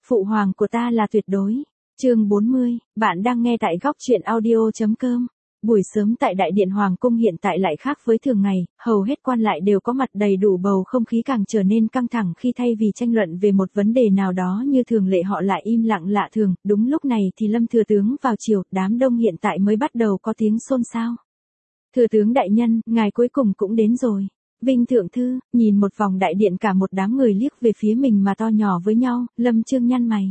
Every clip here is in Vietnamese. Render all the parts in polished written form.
Phụ hoàng của ta là tuyệt đối. Chương 40, bạn đang nghe tại góc truyện audio.com. Buổi sớm tại Đại điện Hoàng cung hiện tại lại khác với thường ngày, hầu hết quan lại đều có mặt đầy đủ, bầu không khí càng trở nên căng thẳng khi thay vì tranh luận về một vấn đề nào đó như thường lệ họ lại im lặng lạ thường. Đúng lúc này thì Lâm thừa tướng vào chiều, đám đông hiện tại mới bắt đầu có tiếng xôn xao. Thừa tướng đại nhân, ngài cuối cùng cũng đến rồi. Vinh thượng thư, nhìn một vòng đại điện, cả một đám người liếc về phía mình mà to nhỏ với nhau, Lâm Chương nhăn mày.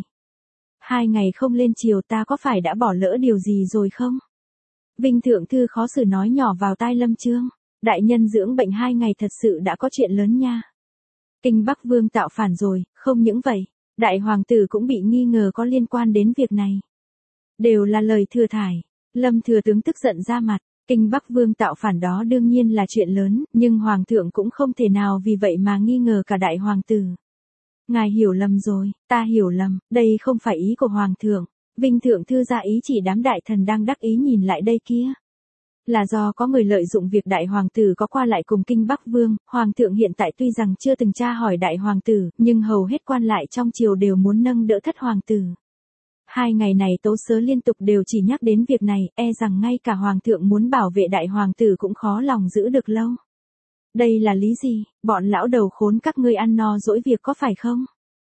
2 ngày không lên triều, ta có phải đã bỏ lỡ điều gì rồi không? Vinh thượng thư khó xử nói nhỏ vào tai Lâm Chương. Đại nhân dưỡng bệnh 2 ngày thật sự đã có chuyện lớn nha. Kinh Bắc Vương tạo phản rồi, không những vậy, đại hoàng tử cũng bị nghi ngờ có liên quan đến việc này. Đều là lời thừa thải. Lâm thừa tướng tức giận ra mặt. Kinh Bắc Vương tạo phản đó đương nhiên là chuyện lớn, nhưng hoàng thượng cũng không thể nào vì vậy mà nghi ngờ cả đại hoàng tử. Ngài hiểu lầm rồi, ta hiểu lầm, đây không phải ý của hoàng thượng. Vinh thượng thư ra ý chỉ đám đại thần đang đắc ý nhìn lại đây kia. Là do có người lợi dụng việc đại hoàng tử có qua lại cùng Kinh Bắc Vương, hoàng thượng hiện tại tuy rằng chưa từng tra hỏi đại hoàng tử, nhưng hầu hết quan lại trong triều đều muốn nâng đỡ thất hoàng tử. 2 ngày này tố sớ liên tục đều chỉ nhắc đến việc này, e rằng ngay cả hoàng thượng muốn bảo vệ đại hoàng tử cũng khó lòng giữ được lâu. Đây là lý gì, bọn lão đầu khốn các ngươi ăn no dỗi việc có phải không?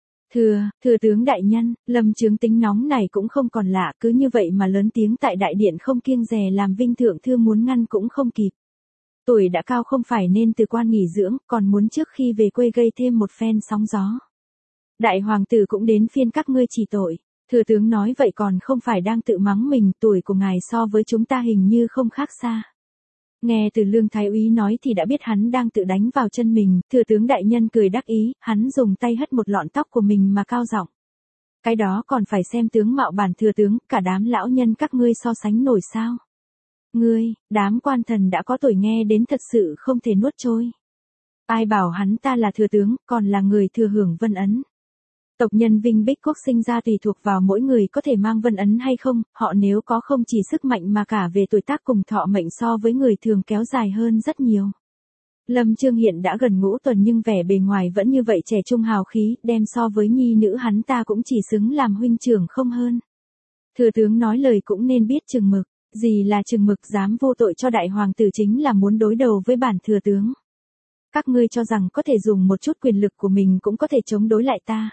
Thừa tướng đại nhân, Lâm Chương tính nóng này cũng không còn lạ, cứ như vậy mà lớn tiếng tại đại điện không kiêng dè làm Vinh thượng thư muốn ngăn cũng không kịp. Tuổi đã cao không phải nên từ quan nghỉ dưỡng, còn muốn trước khi về quê gây thêm một phen sóng gió. Đại hoàng tử cũng đến phiên các ngươi chỉ tội. Thừa tướng nói vậy còn không phải đang tự mắng mình, tuổi của ngài so với chúng ta hình như không khác xa. Nghe từ Lương Thái Úy nói thì đã biết hắn đang tự đánh vào chân mình, thừa tướng đại nhân cười đắc ý, hắn dùng tay hất một lọn tóc của mình mà cao giọng. Cái đó còn phải xem tướng mạo bản thừa tướng, cả đám lão nhân các ngươi so sánh nổi sao. Ngươi, đám quan thần đã có tuổi nghe đến thật sự không thể nuốt trôi. Ai bảo hắn ta là thừa tướng, còn là người thừa hưởng vân ấn. Tộc nhân Vinh Bích Quốc sinh ra tùy thuộc vào mỗi người có thể mang vân ấn hay không, họ nếu có không chỉ sức mạnh mà cả về tuổi tác cùng thọ mệnh so với người thường kéo dài hơn rất nhiều. Lâm Chương hiện đã gần ngũ tuần nhưng vẻ bề ngoài vẫn như vậy, trẻ trung hào khí, đem so với nhi nữ hắn ta cũng chỉ xứng làm huynh trưởng không hơn. Thừa tướng nói lời cũng nên biết chừng mực, gì là chừng mực, dám vô tội cho đại hoàng tử chính là muốn đối đầu với bản thừa tướng. Các ngươi cho rằng có thể dùng một chút quyền lực của mình cũng có thể chống đối lại ta.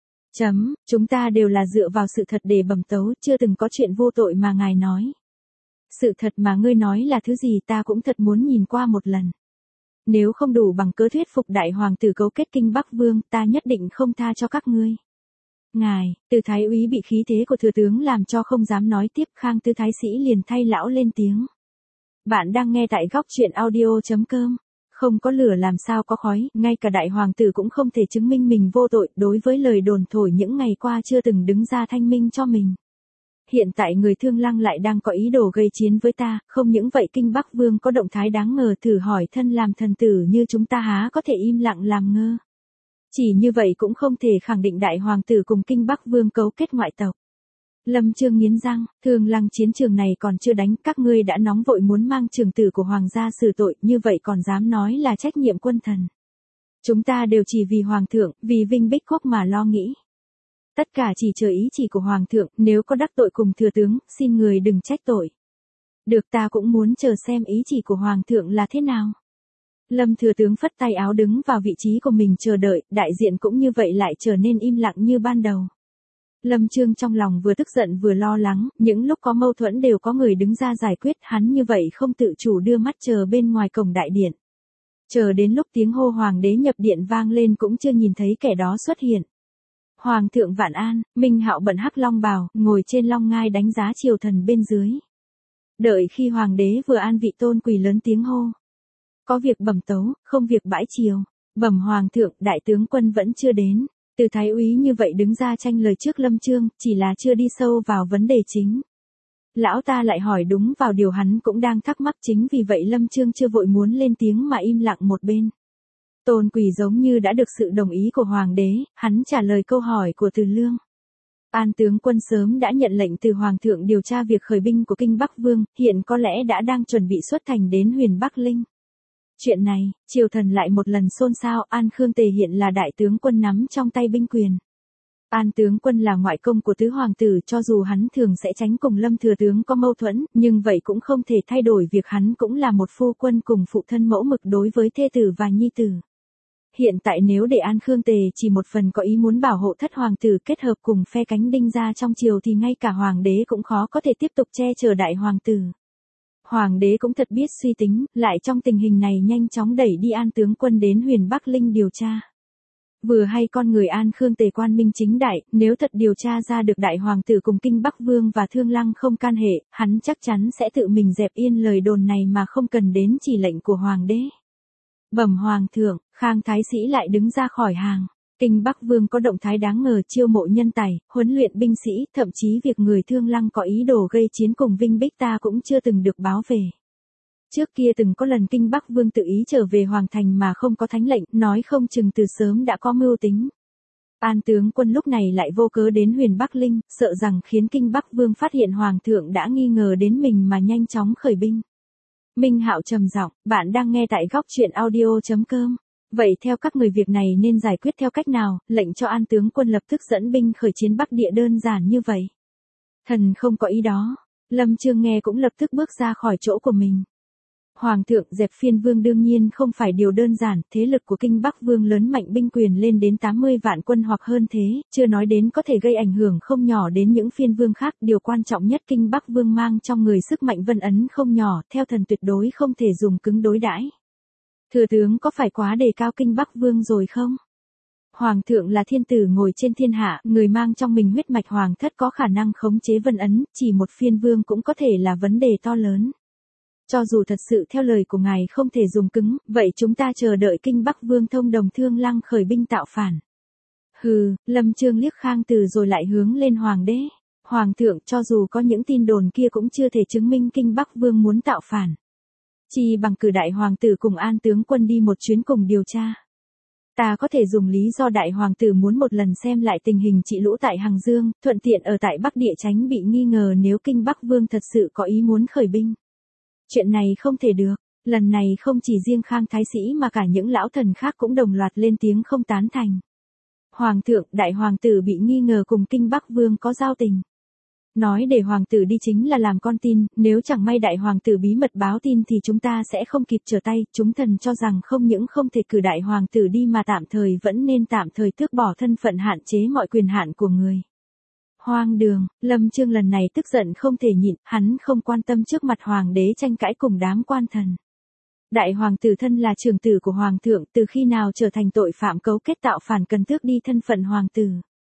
Chúng ta đều là dựa vào sự thật để bẩm tấu, chưa từng có chuyện vô tội mà ngài nói. Sự thật mà ngươi nói là thứ gì ta cũng thật muốn nhìn qua một lần. Nếu không đủ bằng cớ thuyết phục đại hoàng tử cấu kết Kinh Bắc Vương, ta nhất định không tha cho các ngươi. Ngài, Từ Thái Úy bị khí thế của thừa tướng làm cho không dám nói tiếp, Khang Tư Thái Sĩ liền thay lão lên tiếng. Bạn đang nghe tại góc truyện audio.com. Không có lửa làm sao có khói, ngay cả đại hoàng tử cũng không thể chứng minh mình vô tội, đối với lời đồn thổi những ngày qua chưa từng đứng ra thanh minh cho mình. Hiện tại người Thương Lăng lại đang có ý đồ gây chiến với ta, không những vậy Kinh Bắc Vương có động thái đáng ngờ, thử hỏi thân làm thần tử như chúng ta há có thể im lặng làm ngơ. Chỉ như vậy cũng không thể khẳng định đại hoàng tử cùng Kinh Bắc Vương cấu kết ngoại tộc. Lâm Chương nghiến răng, Thương Lăng chiến trường này còn chưa đánh, các ngươi đã nóng vội muốn mang trưởng tử của hoàng gia xử tội, như vậy còn dám nói là trách nhiệm quân thần. Chúng ta đều chỉ vì hoàng thượng, vì Vinh Bích Quốc mà lo nghĩ. Tất cả chỉ chờ ý chỉ của hoàng thượng, nếu có đắc tội cùng thừa tướng, xin người đừng trách tội. Được, ta cũng muốn chờ xem ý chỉ của hoàng thượng là thế nào. Lâm thừa tướng phất tay áo đứng vào vị trí của mình chờ đợi, đại diện cũng như vậy lại trở nên im lặng như ban đầu. Lâm Chương trong lòng vừa tức giận vừa lo lắng, những lúc có mâu thuẫn đều có người đứng ra giải quyết, hắn như vậy không tự chủ đưa mắt chờ bên ngoài cổng đại điện. Chờ đến lúc tiếng hô hoàng đế nhập điện vang lên cũng chưa nhìn thấy kẻ đó xuất hiện. Hoàng thượng vạn an, Minh Hạo bận hắc long bào, ngồi trên long ngai đánh giá triều thần bên dưới. Đợi khi hoàng đế vừa an vị tôn quỳ lớn tiếng hô. Có việc bẩm tấu, không việc bãi triều. Bẩm hoàng thượng, đại tướng quân vẫn chưa đến. Từ Thái Úy như vậy đứng ra tranh lời trước Lâm Chương, chỉ là chưa đi sâu vào vấn đề chính. Lão ta lại hỏi đúng vào điều hắn cũng đang thắc mắc, chính vì vậy Lâm Chương chưa vội muốn lên tiếng mà im lặng một bên. Tôn quỳ giống như đã được sự đồng ý của hoàng đế, hắn trả lời câu hỏi của Từ Lương. An tướng quân sớm đã nhận lệnh từ hoàng thượng điều tra việc khởi binh của Kinh Bắc Vương, hiện có lẽ đã đang chuẩn bị xuất thành đến Huyền Bắc Linh. Chuyện này, triều thần lại một lần xôn xao, An Khương Tề hiện là đại tướng quân nắm trong tay binh quyền. An tướng quân là ngoại công của tứ hoàng tử, cho dù hắn thường sẽ tránh cùng Lâm thừa tướng có mâu thuẫn, nhưng vậy cũng không thể thay đổi việc hắn cũng là một phu quân cùng phụ thân mẫu mực đối với thê tử và nhi tử. Hiện tại nếu để An Khương Tề chỉ một phần có ý muốn bảo hộ thất hoàng tử kết hợp cùng phe cánh Đinh gia trong triều thì ngay cả hoàng đế cũng khó có thể tiếp tục che chở đại hoàng tử. Hoàng đế cũng thật biết suy tính, lại trong tình hình này nhanh chóng đẩy đi An tướng quân đến Huyền Bắc Linh điều tra. Vừa hay con người An Khương Tề quan minh chính đại, nếu thật điều tra ra được đại hoàng tử cùng Kinh Bắc Vương và Thương Lăng không can hệ, hắn chắc chắn sẽ tự mình dẹp yên lời đồn này mà không cần đến chỉ lệnh của hoàng đế. Bẩm hoàng thượng, Khang Thái Sĩ lại đứng ra khỏi hàng. Kinh Bắc Vương có động thái đáng ngờ chiêu mộ nhân tài, huấn luyện binh sĩ, thậm chí việc người Thương Lăng có ý đồ gây chiến cùng Vinh Bích ta cũng chưa từng được báo về. Trước kia từng có lần Kinh Bắc Vương tự ý trở về Hoàng Thành mà không có thánh lệnh, nói không chừng từ sớm đã có mưu tính. An tướng quân lúc này lại vô cớ đến Huyền Bắc Linh, sợ rằng khiến Kinh Bắc Vương phát hiện Hoàng thượng đã nghi ngờ đến mình mà nhanh chóng khởi binh. Minh Hạo trầm giọng, bạn đang nghe tại góc truyện audio.com. Vậy theo các người việc này nên giải quyết theo cách nào, lệnh cho An tướng quân lập tức dẫn binh khởi chiến Bắc Địa đơn giản như vậy. Thần không có ý đó. Lâm Chương nghe cũng lập tức bước ra khỏi chỗ của mình. Hoàng thượng dẹp Phiên Vương đương nhiên không phải điều đơn giản, thế lực của Kinh Bắc Vương lớn mạnh binh quyền lên đến 80 vạn quân hoặc hơn thế, chưa nói đến có thể gây ảnh hưởng không nhỏ đến những phiên vương khác, điều quan trọng nhất Kinh Bắc Vương mang trong người sức mạnh vân ấn không nhỏ, theo thần tuyệt đối không thể dùng cứng đối đãi. Thừa tướng có phải quá đề cao Kinh Bắc Vương rồi không? Hoàng thượng là thiên tử ngồi trên thiên hạ, người mang trong mình huyết mạch hoàng thất có khả năng khống chế vân ấn, chỉ một phiên vương cũng có thể là vấn đề to lớn. Cho dù thật sự theo lời của ngài không thể dùng cứng, vậy chúng ta chờ đợi Kinh Bắc Vương thông đồng Thương Lăng khởi binh tạo phản. Hừ, Lâm Chương liếc Khang Từ rồi lại hướng lên hoàng đế. Hoàng thượng, cho dù có những tin đồn kia cũng chưa thể chứng minh Kinh Bắc Vương muốn tạo phản. Chỉ bằng cử đại hoàng tử cùng An tướng quân đi một chuyến cùng điều tra. Ta có thể dùng lý do đại hoàng tử muốn một lần xem lại tình hình trị lũ tại Hằng Dương, thuận tiện ở tại Bắc Địa tránh bị nghi ngờ nếu Kinh Bắc Vương thật sự có ý muốn khởi binh. Chuyện này không thể được, lần này không chỉ riêng Khang Thái Sĩ mà cả những lão thần khác cũng đồng loạt lên tiếng không tán thành. Hoàng thượng, đại hoàng tử bị nghi ngờ cùng Kinh Bắc Vương có giao tình. Nói để hoàng tử đi chính là làm con tin, nếu chẳng may đại hoàng tử bí mật báo tin thì chúng ta sẽ không kịp trở tay, chúng thần cho rằng không những không thể cử đại hoàng tử đi mà tạm thời vẫn nên tạm thời tước bỏ thân phận hạn chế mọi quyền hạn của người. Hoang đường, Lâm Chương lần này tức giận không thể nhịn, hắn không quan tâm trước mặt hoàng đế tranh cãi cùng đám quan thần. Đại hoàng tử thân là trưởng tử của hoàng thượng, từ khi nào trở thành tội phạm cấu kết tạo phản cần tước đi thân phận hoàng tử.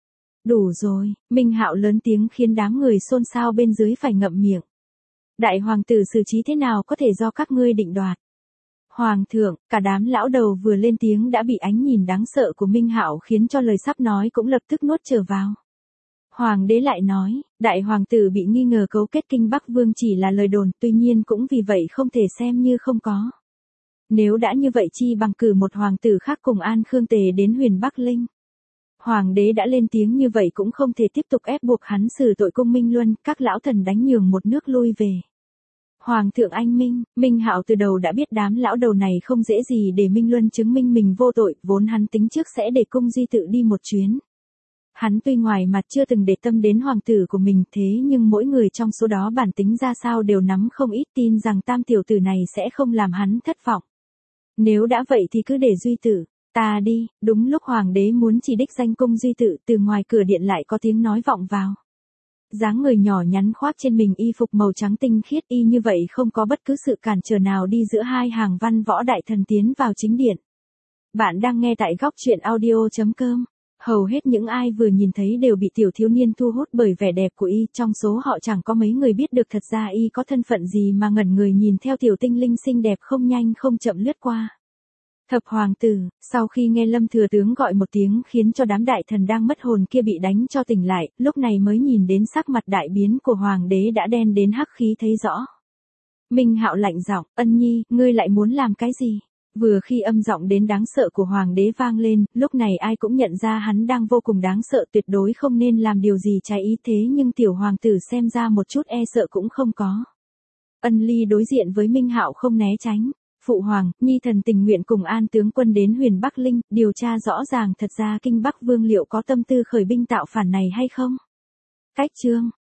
Đủ rồi, Minh Hạo lớn tiếng khiến đám người xôn xao bên dưới phải ngậm miệng. Đại hoàng tử xử trí thế nào có thể do các ngươi định đoạt. Hoàng thượng, cả đám lão đầu vừa lên tiếng đã bị ánh nhìn đáng sợ của Minh Hạo khiến cho lời sắp nói cũng lập tức nuốt trở vào. Hoàng đế lại nói, đại hoàng tử bị nghi ngờ cấu kết Kinh Bắc Vương chỉ là lời đồn, tuy nhiên cũng vì vậy không thể xem như không có. Nếu đã như vậy chi bằng cử một hoàng tử khác cùng An Khương Tề đến Huyền Bắc Linh. Hoàng đế đã lên tiếng như vậy cũng không thể tiếp tục ép buộc hắn xử tội cung Minh Luân, các lão thần đánh nhường một nước lui về. Hoàng thượng anh minh, Minh Hạo từ đầu đã biết đám lão đầu này không dễ gì để Minh Luân chứng minh mình vô tội, vốn hắn tính trước sẽ để cung Duy tự đi một chuyến. Hắn tuy ngoài mặt chưa từng để tâm đến hoàng tử của mình thế nhưng mỗi người trong số đó bản tính ra sao đều nắm không ít, tin rằng tam tiểu tử này sẽ không làm hắn thất vọng. Nếu đã vậy thì cứ để Duy tử. Ta đi, đúng lúc hoàng đế muốn chỉ đích danh cung Duy tự, từ ngoài cửa điện lại có tiếng nói vọng vào. Dáng người nhỏ nhắn khoác trên mình y phục màu trắng tinh khiết y như vậy không có bất cứ sự cản trở nào đi giữa hai hàng văn võ đại thần tiến vào chính điện. Bạn đang nghe tại góc truyện audio.com. Hầu hết những ai vừa nhìn thấy đều bị tiểu thiếu niên thu hút bởi vẻ đẹp của y, trong số họ chẳng có mấy người biết được thật ra y có thân phận gì mà ngẩn người nhìn theo tiểu tinh linh xinh đẹp không nhanh không chậm lướt qua. Thập hoàng tử, sau khi nghe Lâm thừa tướng gọi một tiếng khiến cho đám đại thần đang mất hồn kia bị đánh cho tỉnh lại, lúc này mới nhìn đến sắc mặt đại biến của hoàng đế đã đen đến hắc khí thấy rõ. Minh Hạo lạnh giọng, Ân Nhi, ngươi lại muốn làm cái gì? Vừa khi âm giọng đến đáng sợ của hoàng đế vang lên, lúc này ai cũng nhận ra hắn đang vô cùng đáng sợ, tuyệt đối không nên làm điều gì trái ý, thế nhưng tiểu hoàng tử xem ra một chút e sợ cũng không có. Ân Ly đối diện với Minh Hạo không né tránh. Phụ hoàng, nhi thần tình nguyện cùng An tướng quân đến Huyền Bắc Linh, điều tra rõ ràng thật ra Kinh Bắc Vương liệu có tâm tư khởi binh tạo phản này hay không? Cách chương